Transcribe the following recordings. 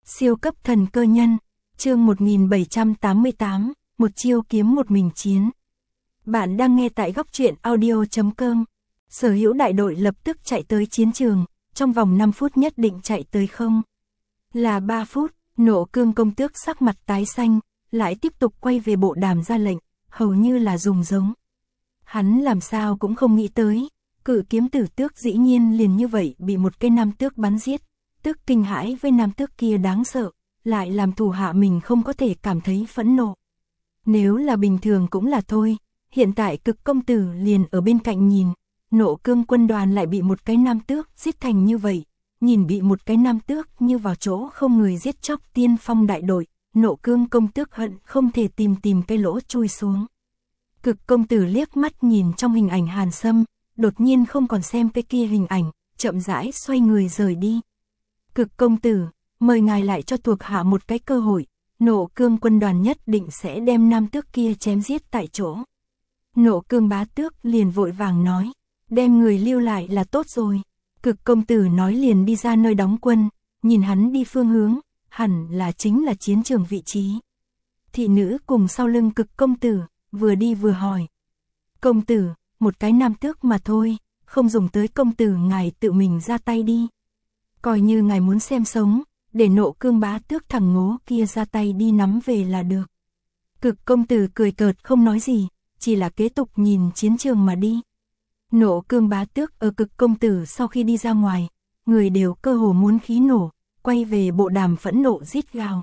Siêu cấp thần cơ nhân, chương 1788, một chiêu kiếm một mình chiến. Bạn đang nghe tại góc truyện audio.com. Sở hữu đại đội lập tức chạy tới chiến trường, trong vòng 5 phút nhất định chạy tới không. Là 3 phút, Nộ Cương công tước sắc mặt tái xanh, lại tiếp tục quay về bộ đàm ra lệnh, hầu như là dùng giống. Hắn làm sao cũng không nghĩ tới, cự kiếm tử tước dĩ nhiên liền như vậy bị một cây nam tước bắn giết. Tước kinh hãi với nam tước kia đáng sợ, lại làm thủ hạ mình không có thể cảm thấy phẫn nộ. Nếu là bình thường cũng là thôi, hiện tại cực công tử liền ở bên cạnh nhìn, Nộ Cương quân đoàn lại bị một cái nam tước giết thành như vậy, nhìn bị một cái nam tước như vào chỗ không người giết chóc tiên phong đại đội, Nộ Cương công tước hận không thể tìm cái lỗ chui xuống. Cực công tử liếc mắt nhìn trong hình ảnh Hàn Sâm, đột nhiên không còn xem cái kia hình ảnh, chậm rãi xoay người rời đi. Cực công tử, mời ngài lại cho thuộc hạ một cái cơ hội, Nộ Cương quân đoàn nhất định sẽ đem nam tước kia chém giết tại chỗ. Nộ Cương bá tước liền vội vàng nói, đem người lưu lại là tốt rồi. Cực công tử nói liền đi ra nơi đóng quân, nhìn hắn đi phương hướng, hẳn là chính là chiến trường vị trí. Thị nữ cùng sau lưng cực công tử, vừa đi vừa hỏi. Công tử, một cái nam tước mà thôi, không dùng tới công tử ngài tự mình ra tay đi. Coi như ngài muốn xem sống, để Nộ Cương bá tước thằng ngố kia ra tay đi nắm về là được. Cực công tử cười cợt không nói gì, chỉ là kế tục nhìn chiến trường mà đi. Nộ Cương bá tước ở cực công tử sau khi đi ra ngoài, người đều cơ hồ muốn khí nổ, quay về bộ đàm phẫn nộ rít gào.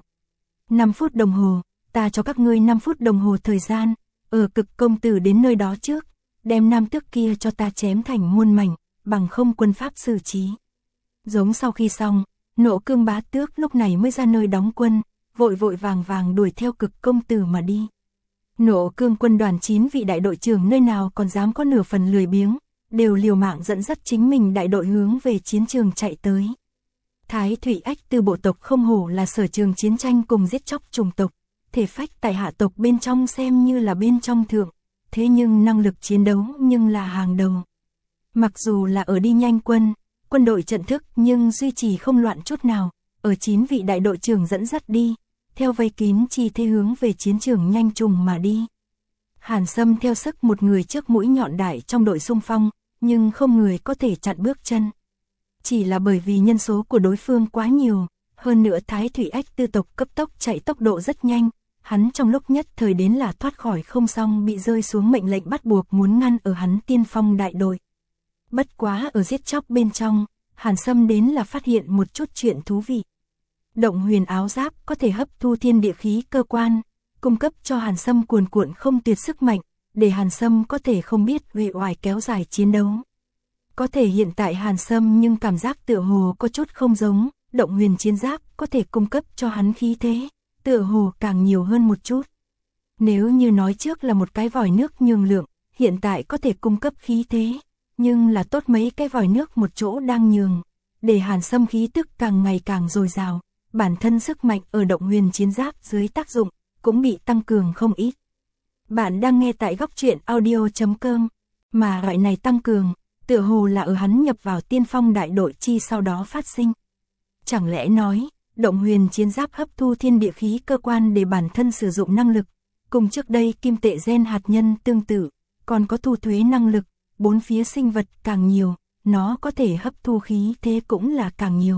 5 phút đồng hồ, ta cho các ngươi 5 phút đồng hồ thời gian, ở cực công tử đến nơi đó trước, đem nam tước kia cho ta chém thành muôn mảnh, bằng không quân pháp xử trí. Giống sau khi xong, Nộ Cương bá tước lúc này mới ra nơi đóng quân, vội vàng đuổi theo cực công tử mà đi. Nộ Cương quân đoàn 9 vị đại đội trưởng nơi nào còn dám có nửa phần lười biếng, đều liều mạng dẫn dắt chính mình đại đội hướng về chiến trường chạy tới. Thái Thủy Ách Tư bộ tộc không hổ là sở trường chiến tranh cùng giết chóc chủng tộc, thể phách tại hạ tộc bên trong xem như là bên trong thượng, thế nhưng năng lực chiến đấu nhưng là hàng đầu. Mặc dù là ở đi nhanh quân đội trận thức nhưng duy trì không loạn chút nào, ở 9 vị đại đội trưởng dẫn dắt đi, theo vây kín chi thế hướng về chiến trường nhanh trùng mà đi. Hàn Sâm theo sức một người trước mũi nhọn đại trong đội xung phong, nhưng không người có thể chặn bước chân. Chỉ là bởi vì nhân số của đối phương quá nhiều, hơn nữa Thái Thủy Ách Tư tộc cấp tốc chạy tốc độ rất nhanh, hắn trong lúc nhất thời đến là thoát khỏi không xong bị rơi xuống mệnh lệnh bắt buộc muốn ngăn ở hắn tiên phong đại đội. Bất quá ở giết chóc bên trong, Hàn Sâm đến là phát hiện một chút chuyện thú vị. Động huyền áo giáp có thể hấp thu thiên địa khí cơ quan, cung cấp cho Hàn Sâm cuồn cuộn không tuyệt sức mạnh, để Hàn Sâm có thể không biết uể oải kéo dài chiến đấu. Có thể hiện tại Hàn Sâm nhưng cảm giác tựa hồ có chút không giống, động huyền chiến giáp có thể cung cấp cho hắn khí thế, tựa hồ càng nhiều hơn một chút. Nếu như nói trước là một cái vòi nước nhường lượng, hiện tại có thể cung cấp khí thế, nhưng là tốt mấy cái vòi nước một chỗ đang nhường, để Hàn Sâm khí tức càng ngày càng dồi dào, bản thân sức mạnh ở động huyền chiến giáp dưới tác dụng, cũng bị tăng cường không ít. Bạn đang nghe tại góc truyện audio.com, mà loại này tăng cường, tựa hồ là ở hắn nhập vào tiên phong đại đội chi sau đó phát sinh. Chẳng lẽ nói, động huyền chiến giáp hấp thu thiên địa khí cơ quan để bản thân sử dụng năng lực, cùng trước đây kim tệ gen hạt nhân tương tự, còn có thu thuế năng lực, bốn phía sinh vật càng nhiều, nó có thể hấp thu khí thế cũng là càng nhiều.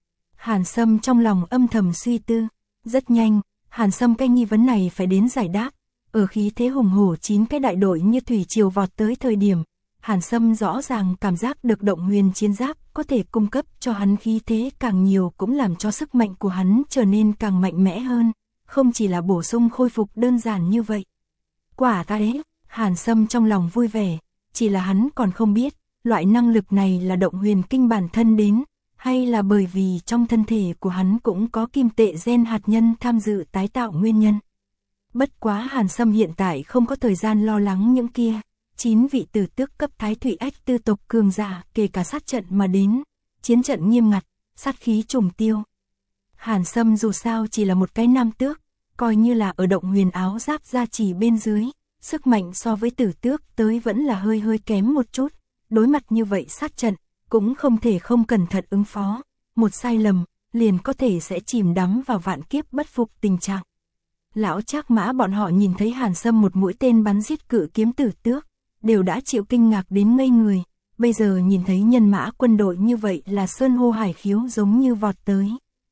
Hàn Sâm trong lòng âm thầm suy tư, rất nhanh, Hàn Sâm cái nghi vấn này phải đến giải đáp, ở khí thế hùng hổ 9 cái đại đội như thủy triều vọt tới thời điểm, Hàn Sâm rõ ràng cảm giác được động huyền chiến giáp có thể cung cấp cho hắn khí thế càng nhiều cũng làm cho sức mạnh của hắn trở nên càng mạnh mẽ hơn, không chỉ là bổ sung khôi phục đơn giản như vậy. Quả thế, Hàn Sâm trong lòng vui vẻ, chỉ là hắn còn không biết, loại năng lực này là động huyền kinh bản thân đến, hay là bởi vì trong thân thể của hắn cũng có kim tệ gen hạt nhân tham dự tái tạo nguyên nhân. Bất quá Hàn Sâm hiện tại không có thời gian lo lắng những kia, 9 vị tử tước cấp Thái Thủy Ách Tư tộc cường giả kể cả sát trận mà đến, chiến trận nghiêm ngặt, sát khí trùng tiêu. Hàn Sâm dù sao chỉ là một cái nam tước, coi như là ở động huyền áo giáp gia trì bên dưới, sức mạnh so với tử tước tới vẫn là hơi kém một chút, đối mặt như vậy sát trận, cũng không thể không cẩn thận ứng phó, một sai lầm, liền có thể sẽ chìm đắm vào vạn kiếp bất phục tình trạng. Lão Trác Mã bọn họ nhìn thấy Hàn Sâm một mũi tên bắn giết cự kiếm tử tước, đều đã chịu kinh ngạc đến ngây người, bây giờ nhìn thấy nhân mã quân đội như vậy là sơn hô hải khiếu giống như vọt tới.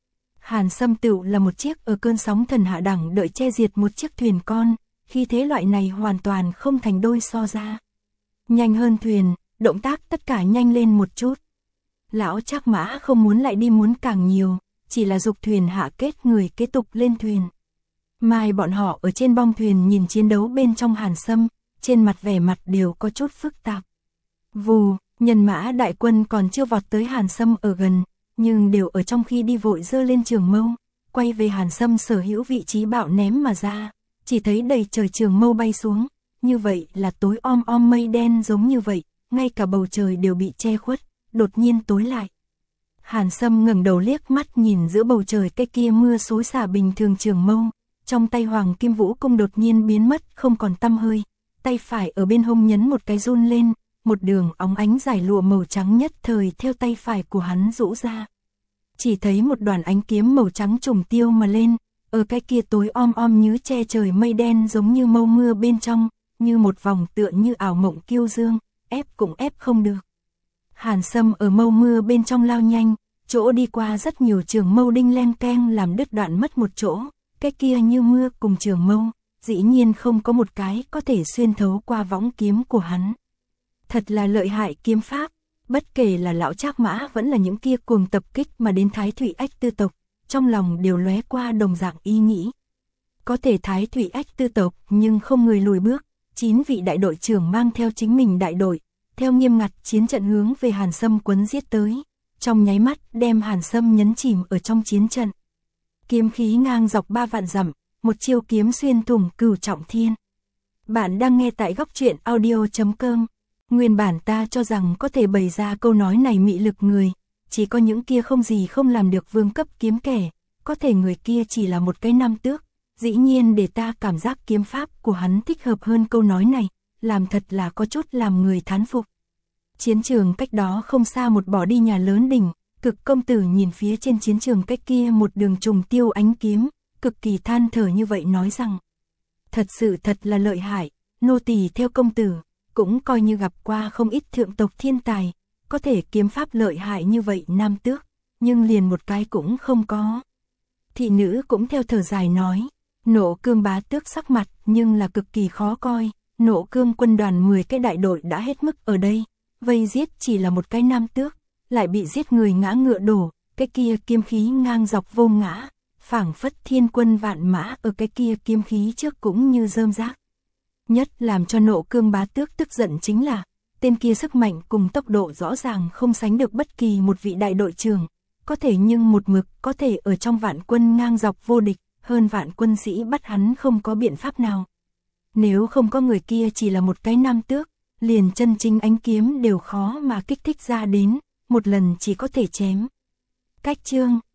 Hàn Sâm tựu là một chiếc ở cơn sóng thần hạ đẳng đợi che diệt một chiếc thuyền con, khi thế loại này hoàn toàn không thành đôi so ra. Nhanh hơn thuyền, động tác tất cả nhanh lên một chút. Lão Trác Mã không muốn lại đi muốn càng nhiều, chỉ là dục thuyền hạ kết người kế tục lên thuyền. Mai bọn họ ở trên bong thuyền nhìn chiến đấu bên trong Hàn Sâm, trên mặt vẻ mặt đều có chút phức tạp. Vù, nhân mã đại quân còn chưa vọt tới Hàn Sâm ở gần, nhưng đều ở trong khi đi vội giơ lên trường mâu, quay về Hàn Sâm sở hữu vị trí bạo ném mà ra, chỉ thấy đầy trời trường mâu bay xuống, như vậy là tối om mây đen giống như vậy, ngay cả bầu trời đều bị che khuất, đột nhiên tối lại. Hàn Sâm ngẩng đầu liếc mắt nhìn giữa bầu trời cái kia mưa xối xả bình thường trường mâu, trong tay Hoàng Kim Vũ Cung đột nhiên biến mất không còn tăm hơi, tay phải ở bên hông nhấn một cái run lên, một đường óng ánh dài lụa màu trắng nhất thời theo tay phải của hắn rũ ra. Chỉ thấy một đoàn ánh kiếm màu trắng trùng tiêu mà lên, ở cái kia tối om như che trời mây đen giống như mâu mưa bên trong, như một vòng tựa như ảo mộng kiêu dương, ép cũng ép không được. Hàn Sâm ở mâu mưa bên trong lao nhanh, chỗ đi qua rất nhiều trường mâu đinh len keng làm đứt đoạn mất một chỗ, cái kia như mưa cùng trường mâu, dĩ nhiên không có một cái có thể xuyên thấu qua võng kiếm của hắn. Thật là lợi hại kiếm pháp, bất kể là lão Trác Mã vẫn là những kia cuồng tập kích mà đến Thái Thủy Ách Tư tộc, trong lòng đều lóe qua đồng dạng ý nghĩ. Có thể Thái Thủy Ách Tư tộc nhưng không người lùi bước, 9 vị đại đội trưởng mang theo chính mình đại đội, theo nghiêm ngặt chiến trận hướng về Hàn Sâm quấn giết tới, trong nháy mắt đem Hàn Sâm nhấn chìm ở trong chiến trận. Kiếm khí ngang dọc 3 vạn dặm, một chiêu kiếm xuyên thủng cửu trọng thiên. Bạn đang nghe tại góc truyện audio.com. Nguyên bản ta cho rằng có thể bày ra câu nói này mị lực người, chỉ có những kia không gì không làm được vương cấp kiếm kẻ, có thể người kia chỉ là một cái nam tước, dĩ nhiên để ta cảm giác kiếm pháp của hắn thích hợp hơn câu nói này, làm thật là có chút làm người thán phục. Chiến trường cách đó không xa một bỏ đi nhà lớn đỉnh, Cực công tử nhìn phía trên chiến trường cách kia một đường trùng tiêu ánh kiếm, cực kỳ than thở như vậy nói rằng: thật sự thật là lợi hại, nô tỳ theo công tử, cũng coi như gặp qua không ít thượng tộc thiên tài, có thể kiếm pháp lợi hại như vậy nam tước, nhưng liền một cái cũng không có. Thị nữ cũng theo thở dài nói, Nộ Cương bá tước sắc mặt nhưng là cực kỳ khó coi, Nộ Cương quân đoàn 10 cái đại đội đã hết mức ở đây, vây giết chỉ là một cái nam tước, lại bị giết người ngã ngựa đổ, cái kia kiếm khí ngang dọc vô ngã, phảng phất thiên quân vạn mã ở cái kia kiếm khí trước cũng như rơm rác. Nhất làm cho Nộ Cương bá tước tức giận chính là, tên kia sức mạnh cùng tốc độ rõ ràng không sánh được bất kỳ một vị đại đội trưởng, có thể nhưng một mực có thể ở trong vạn quân ngang dọc vô địch, hơn vạn quân sĩ bắt hắn không có biện pháp nào. Nếu không có người kia chỉ là một cái nam tước, liền chân chính ánh kiếm đều khó mà kích thích ra đến, một lần chỉ có thể chém. Cách chương